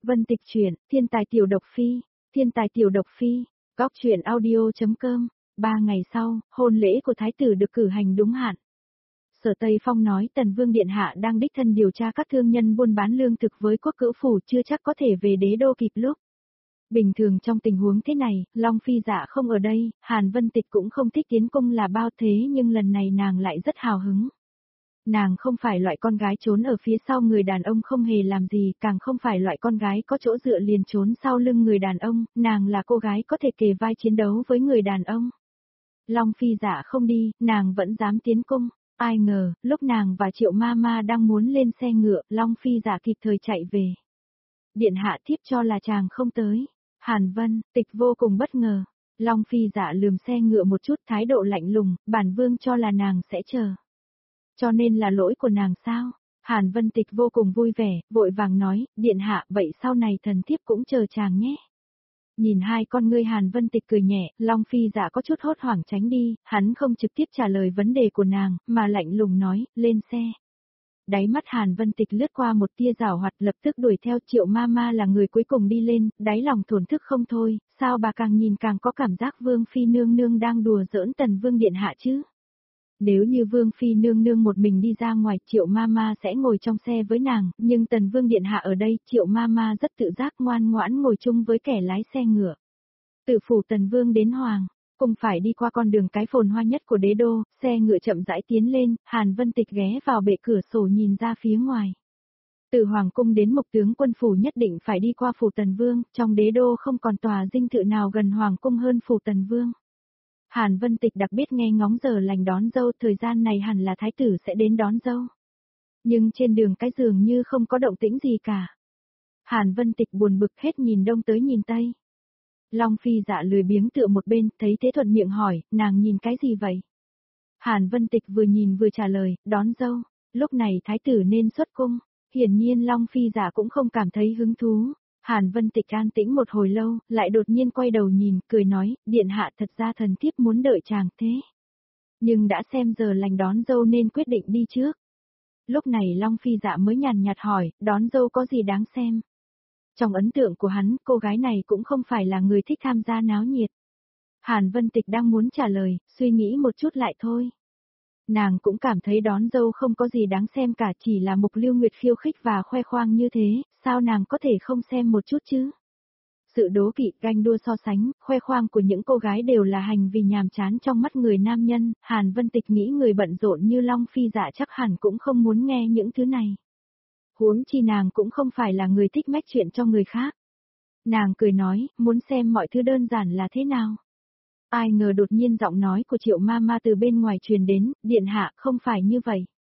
Vân Tịch truyện, Thiên tài tiểu độc phi, Thiên tài tiểu độc phi, góc truyện audio.com. 3 ngày sau, hôn lễ của thái tử được cử hành đúng hạn. Sở Tây Phong nói Tần Vương Điện Hạ đang đích thân điều tra các thương nhân buôn bán lương thực với quốc cữu phủ chưa chắc có thể về đế đô kịp lúc. Bình thường trong tình huống thế này, Long Phi Dạ không ở đây, Hàn Vân Tịch cũng không thích tiến cung là bao thế nhưng lần này nàng lại rất hào hứng. Nàng không phải loại con gái trốn ở phía sau người đàn ông không hề làm gì, càng không phải loại con gái có chỗ dựa liền trốn sau lưng người đàn ông, nàng là cô gái có thể kề vai chiến đấu với người đàn ông. Long Phi Dạ không đi, nàng vẫn dám tiến cung. Ai ngờ, lúc nàng và Triệu Mama đang muốn lên xe ngựa, Long Phi Dạ kịp thời chạy về. Điện hạ thiếp cho là chàng không tới. Hàn Vân Tịch vô cùng bất ngờ. Long Phi Dạ lườm xe ngựa một chút, thái độ lạnh lùng, bản vương cho là nàng sẽ chờ. Cho nên là lỗi của nàng sao? Hàn Vân Tịch vô cùng vui vẻ, vội vàng nói, điện hạ, vậy sau này thần thiếp cũng chờ chàng nhé. Nhìn hai con ngươi Hàn Vân Tịch cười nhẹ, Long Phi Dạ có chút hốt hoảng tránh đi, hắn không trực tiếp trả lời vấn đề của nàng, mà lạnh lùng nói, lên xe. Đáy mắt Hàn Vân Tịch lướt qua một tia giảo hoạt, lập tức đuổi theo. Triệu Mama là người cuối cùng đi lên, đáy lòng thổn thức không thôi, sao bà càng nhìn càng có cảm giác Vương Phi nương nương đang đùa giỡn Tần Vương Điện Hạ chứ? Nếu như Vương Phi nương nương một mình đi ra ngoài, Triệu Mama sẽ ngồi trong xe với nàng, nhưng Tần Vương Điện Hạ ở đây, Triệu Mama rất tự giác ngoan ngoãn ngồi chung với kẻ lái xe ngựa. Từ phủ Tần Vương đến Hoàng, cùng phải đi qua con đường cái phồn hoa nhất của đế đô, xe ngựa chậm rãi tiến lên, Hàn Vân Tịch ghé vào bệ cửa sổ nhìn ra phía ngoài. Từ Hoàng cung đến Mộc tướng quân phủ nhất định phải đi qua phủ Tần Vương, trong đế đô không còn tòa dinh thự nào gần Hoàng cung hơn phủ Tần Vương. Hàn Vân Tịch đặc biết nghe ngóng giờ lành đón dâu, thời gian này hẳn là thái tử sẽ đến đón dâu. Nhưng trên đường cái dường như không có động tĩnh gì cả. Hàn Vân Tịch buồn bực hết nhìn đông tới nhìn tây. Long Phi Dạ lười biếng tựa một bên, thấy thế thuận miệng hỏi, nàng nhìn cái gì vậy? Hàn Vân Tịch vừa nhìn vừa trả lời, đón dâu, lúc này thái tử nên xuất cung. Hiển nhiên Long Phi Dạ cũng không cảm thấy hứng thú. Hàn Vân Tịch an tĩnh một hồi lâu, lại đột nhiên quay đầu nhìn, cười nói, điện hạ thật ra thần thiếp muốn đợi chàng thế. Nhưng đã xem giờ lành đón dâu nên quyết định đi trước. Lúc này Long Phi Dạ mới nhàn nhạt hỏi, đón dâu có gì đáng xem? Trong ấn tượng của hắn, cô gái này cũng không phải là người thích tham gia náo nhiệt. Hàn Vân Tịch đang muốn trả lời, suy nghĩ một chút lại thôi. Nàng cũng cảm thấy đón dâu không có gì đáng xem cả, chỉ là Mục Lưu Nguyệt khiêu khích và khoe khoang như thế, sao nàng có thể không xem một chút chứ? Sự đố kỵ, ganh đua so sánh, khoe khoang của những cô gái đều là hành vi nhàm chán trong mắt người nam nhân, Hàn Vân Tịch nghĩ người bận rộn như Long Phi Dạ chắc hẳn cũng không muốn nghe những thứ này. Huống chi nàng cũng không phải là người thích mách chuyện cho người khác. Nàng cười nói, muốn xem mọi thứ đơn giản là thế nào. Ai ngờ đột nhiên giọng nói của Triệu Mama từ bên ngoài truyền đến, điện hạ không phải như vậy.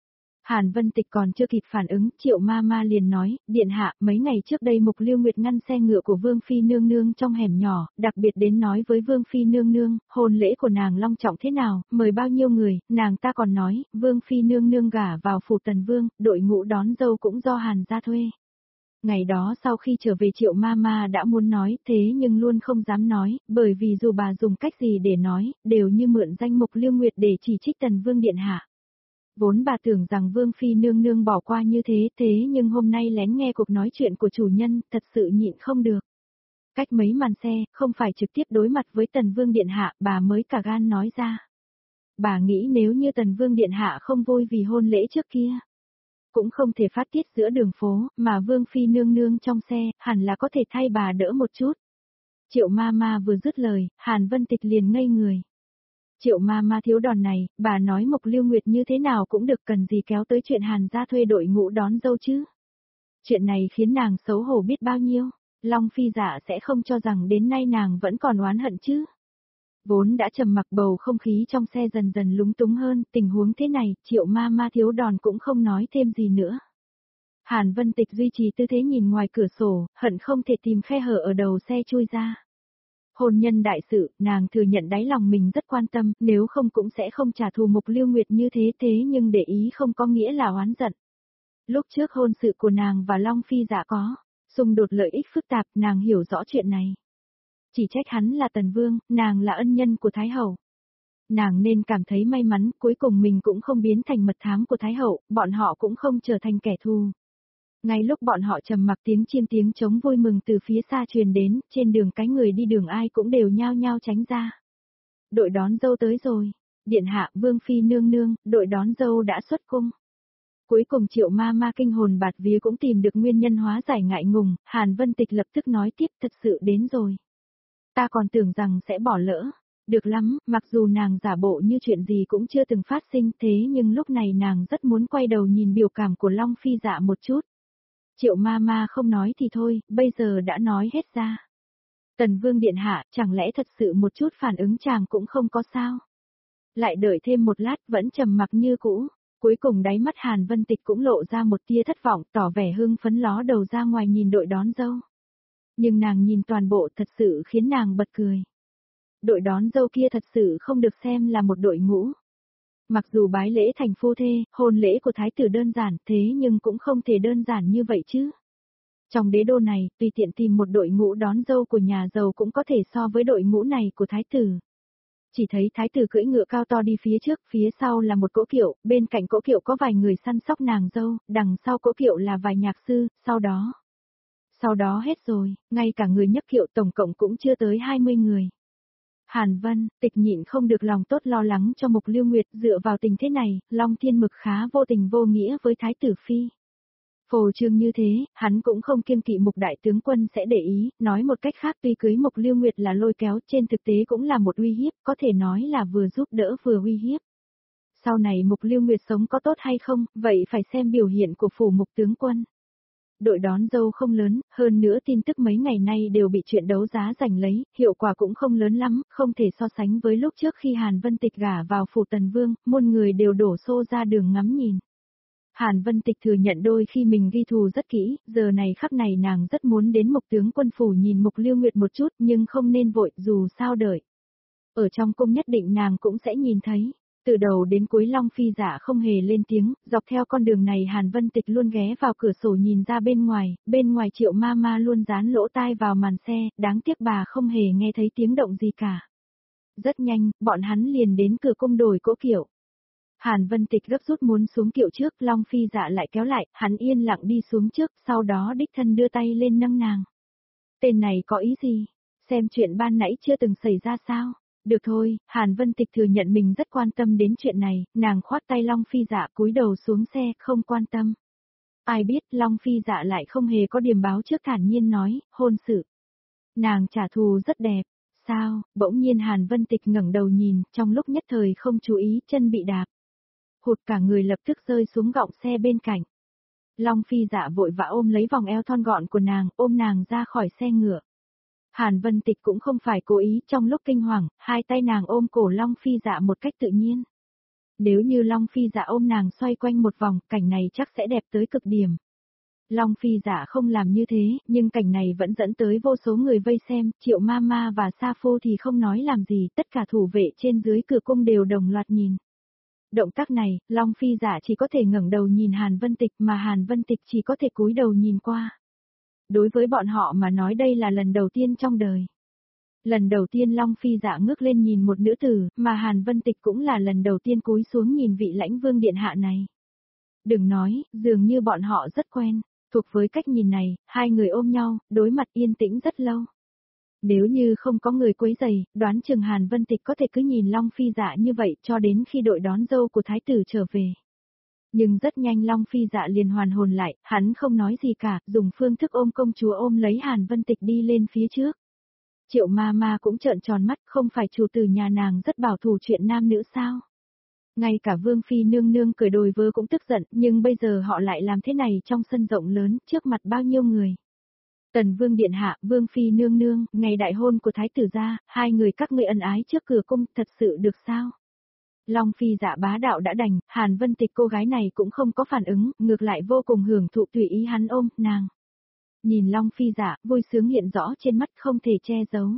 Hàn Vân Tịch còn chưa kịp phản ứng, Triệu Mama liền nói, điện hạ, mấy ngày trước đây Mục Lưu Nguyệt ngăn xe ngựa của Vương Phi nương nương trong hẻm nhỏ, đặc biệt đến nói với Vương Phi nương nương, hôn lễ của nàng long trọng thế nào, mời bao nhiêu người, nàng ta còn nói, Vương Phi nương nương gả vào phủ Tần Vương, đội ngũ đón dâu cũng do Hàn gia thuê. Ngày đó sau khi trở về Triệu Mama đã muốn nói, thế nhưng luôn không dám nói, bởi vì dù bà dùng cách gì để nói, đều như mượn danh Mục Lưu Nguyệt để chỉ trích Tần Vương điện hạ. Vốn bà tưởng rằng Vương Phi nương nương bỏ qua như thế nhưng hôm nay lén nghe cuộc nói chuyện của chủ nhân, thật sự nhịn không được. Cách mấy màn xe, không phải trực tiếp đối mặt với Tần Vương điện hạ, bà mới cả gan nói ra. Bà nghĩ nếu như Tần Vương điện hạ không vui vì hôn lễ trước kia, cũng không thể phát tiết giữa đường phố, mà Vương Phi nương nương trong xe, hẳn là có thể thay bà đỡ một chút. Triệu Mama vừa dứt lời, Hàn Vân Tịch liền ngây người. Triệu Mama thiếu đòn này, bà nói Mục Lưu Nguyệt như thế nào cũng được, cần gì kéo tới chuyện Hàn gia thuê đội ngũ đón dâu chứ. Chuyện này khiến nàng xấu hổ biết bao nhiêu, Long Phi Dạ sẽ không cho rằng đến nay nàng vẫn còn oán hận chứ. Vốn đã trầm mặc, bầu không khí trong xe dần dần lúng túng hơn, tình huống thế này, Triệu Mama thiếu đòn cũng không nói thêm gì nữa. Hàn Vân Tịch duy trì tư thế nhìn ngoài cửa sổ, hận không thể tìm khe hở ở đầu xe chui ra. Hôn nhân đại sự, nàng thừa nhận đáy lòng mình rất quan tâm, nếu không cũng sẽ không trả thù Mục Lưu Nguyệt như thế nhưng để ý không có nghĩa là oán giận. Lúc trước hôn sự của nàng và Long Phi Dạ có xung đột lợi ích phức tạp, nàng hiểu rõ chuyện này. Chỉ trách hắn là Tần Vương, nàng là ân nhân của Thái Hậu. Nàng nên cảm thấy may mắn, cuối cùng mình cũng không biến thành mật thám của Thái Hậu, bọn họ cũng không trở thành kẻ thù. Ngay lúc bọn họ trầm mặc tiếng chiên tiếng trống vui mừng từ phía xa truyền đến, trên đường cái người đi đường ai cũng đều nhao nhao tránh ra. Đội đón dâu tới rồi. Điện hạ Vương Phi nương nương, đội đón dâu đã xuất cung. Cuối cùng Triệu ma ma kinh hồn bạt vía cũng tìm được nguyên nhân hóa giải ngại ngùng, Hàn Vân Tịch lập tức nói tiếp thật sự đến rồi. Ta còn tưởng rằng sẽ bỏ lỡ. Được lắm, mặc dù nàng giả bộ như chuyện gì cũng chưa từng phát sinh thế nhưng lúc này nàng rất muốn quay đầu nhìn biểu cảm của Long Phi Dạ một chút. Triệu ma ma không nói thì thôi, bây giờ đã nói hết ra. Tần Vương Điện Hạ, chẳng lẽ thật sự một chút phản ứng chàng cũng không có sao? Lại đợi thêm một lát vẫn trầm mặc như cũ. Cuối cùng đáy mắt Hàn Vân Tịch cũng lộ ra một tia thất vọng, tỏ vẻ hưng phấn ló đầu ra ngoài nhìn đội đón dâu. Nhưng nàng nhìn toàn bộ thật sự khiến nàng bật cười. Đội đón dâu kia thật sự không được xem là một đội ngũ. Mặc dù bái lễ thành phu thê, hôn lễ của thái tử đơn giản thế nhưng cũng không thể đơn giản như vậy chứ. Trong đế đô này, tùy tiện tìm một đội ngũ đón dâu của nhà giàu cũng có thể so với đội ngũ này của thái tử. Chỉ thấy thái tử cưỡi ngựa cao to đi phía trước, phía sau là một cỗ kiệu, bên cạnh cỗ kiệu có vài người săn sóc nàng dâu, đằng sau cỗ kiệu là vài nhạc sư, sau đó hết rồi, ngay cả người nhấc kiệu tổng cộng cũng chưa tới 20 người. Hàn Vân, Tịch nhịn không được lòng tốt lo lắng cho Mục Lưu Nguyệt, dựa vào tình thế này, Long Thiên Mực khá vô tình vô nghĩa với Thái tử Phi. Phô trương như thế, hắn cũng không kiêng kỵ Mục đại tướng quân sẽ để ý, nói một cách khác tuy cưới Mục Lưu Nguyệt là lôi kéo, trên thực tế cũng là một uy hiếp, có thể nói là vừa giúp đỡ vừa uy hiếp. Sau này Mục Lưu Nguyệt sống có tốt hay không, vậy phải xem biểu hiện của phủ Mục tướng quân. Đội đón dâu không lớn, hơn nữa tin tức mấy ngày nay đều bị chuyện đấu giá giành lấy, hiệu quả cũng không lớn lắm, không thể so sánh với lúc trước khi Hàn Vân Tịch gả vào phủ Tần Vương, muôn người đều đổ xô ra đường ngắm nhìn. Hàn Vân Tịch thừa nhận đôi khi mình ghi thù rất kỹ, giờ này khắc này nàng rất muốn đến Mục tướng quân phủ nhìn Mục Lưu Nguyệt một chút nhưng không nên vội, dù sao đợi. Ở trong cung nhất định nàng cũng sẽ nhìn thấy. Từ đầu đến cuối Long Phi Dạ không hề lên tiếng, dọc theo con đường này Hàn Vân Tịch luôn ghé vào cửa sổ nhìn ra bên ngoài Triệu ma ma luôn dán lỗ tai vào màn xe, đáng tiếc bà không hề nghe thấy tiếng động gì cả. Rất nhanh, bọn hắn liền đến cửa cung đổi cỗ kiệu. Hàn Vân Tịch gấp rút muốn xuống kiệu trước, Long Phi Dạ lại kéo lại, hắn yên lặng đi xuống trước, sau đó đích thân đưa tay lên nâng nàng. Tên này có ý gì? Xem chuyện ban nãy chưa từng xảy ra sao? Được thôi, Hàn Vân Tịch thừa nhận mình rất quan tâm đến chuyện này, nàng khoát tay Long Phi Dạ cúi đầu xuống xe, không quan tâm. Ai biết Long Phi Dạ lại không hề có điềm báo trước thản nhiên nói, hôn sự. Nàng trả thù rất đẹp, sao, bỗng nhiên Hàn Vân Tịch ngẩng đầu nhìn, trong lúc nhất thời không chú ý chân bị đạp. Hụt cả người lập tức rơi xuống gọng xe bên cạnh. Long Phi Dạ vội vã ôm lấy vòng eo thon gọn của nàng, ôm nàng ra khỏi xe ngựa. Hàn Vân Tịch cũng không phải cố ý, trong lúc kinh hoàng, hai tay nàng ôm cổ Long Phi Dạ một cách tự nhiên. Nếu như Long Phi Dạ ôm nàng xoay quanh một vòng, cảnh này chắc sẽ đẹp tới cực điểm. Long Phi Dạ không làm như thế, nhưng cảnh này vẫn dẫn tới vô số người vây xem, Triệu ma ma và Sa Phu thì không nói làm gì, tất cả thủ vệ trên dưới cửa cung đều đồng loạt nhìn. Động tác này, Long Phi Dạ chỉ có thể ngẩng đầu nhìn Hàn Vân Tịch mà Hàn Vân Tịch chỉ có thể cúi đầu nhìn qua. Đối với bọn họ mà nói đây là lần đầu tiên trong đời. Lần đầu tiên Long Phi Dạ ngước lên nhìn một nữ tử, mà Hàn Vân Tịch cũng là lần đầu tiên cúi xuống nhìn vị lãnh vương điện hạ này. Đừng nói, dường như bọn họ rất quen, thuộc với cách nhìn này, hai người ôm nhau, đối mặt yên tĩnh rất lâu. Nếu như không có người quấy rầy, đoán chừng Hàn Vân Tịch có thể cứ nhìn Long Phi Dạ như vậy cho đến khi đội đón dâu của thái tử trở về. Nhưng rất nhanh Long Phi Dạ liền hoàn hồn lại, hắn không nói gì cả, dùng phương thức ôm công chúa ôm lấy Hàn Vân Tịch đi lên phía trước. Triệu ma ma cũng trợn tròn mắt, không phải chủ tử nhà nàng rất bảo thủ chuyện nam nữ sao? Ngay cả Vương Phi nương nương cười đồi vớ cũng tức giận, nhưng bây giờ họ lại làm thế này trong sân rộng lớn, trước mặt bao nhiêu người. Tần Vương Điện Hạ, Vương Phi nương nương, ngày đại hôn của Thái tử gia, hai người các ngươi ân ái trước cửa cung, thật sự được sao? Long Phi Dạ bá đạo đã đành, Hàn Vân Tịch cô gái này cũng không có phản ứng, ngược lại vô cùng hưởng thụ tùy ý hắn ôm, nàng. Nhìn Long Phi Dạ, vui sướng hiện rõ trên mắt không thể che giấu.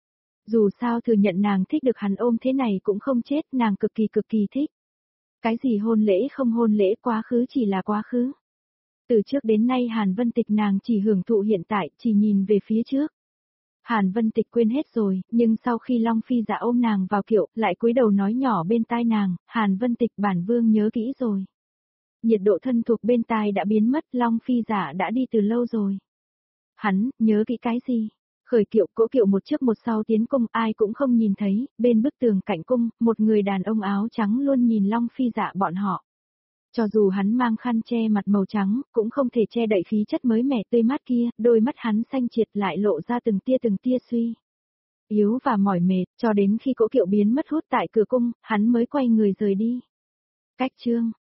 Dù sao thừa nhận nàng thích được hắn ôm thế này cũng không chết, nàng cực kỳ thích. Cái gì hôn lễ không hôn lễ, quá khứ chỉ là quá khứ. Từ trước đến nay Hàn Vân Tịch nàng chỉ hưởng thụ hiện tại, chỉ nhìn về phía trước. Hàn Vân Tịch quên hết rồi, nhưng sau khi Long Phi Dạ ôm nàng vào kiệu, lại cúi đầu nói nhỏ bên tai nàng, Hàn Vân Tịch bản vương nhớ kỹ rồi. nhiệt độ thân thuộc bên tai đã biến mất, Long Phi Dạ đã đi từ lâu rồi. Hắn, nhớ kỹ cái gì? Khởi kiệu, Cỗ Kiệu một trước một sau tiến cung, ai cũng không nhìn thấy, bên bức tường cạnh cung, một người đàn ông áo trắng luôn nhìn Long Phi Dạ bọn họ. Cho dù hắn mang khăn che mặt màu trắng, cũng không thể che đậy khí chất mới mẻ tươi mát kia, đôi mắt hắn xanh triệt lại lộ ra từng tia suy yếu và mỏi mệt, cho đến khi Cỗ Kiệu biến mất hút tại cửa cung, hắn mới quay người rời đi. Cách chương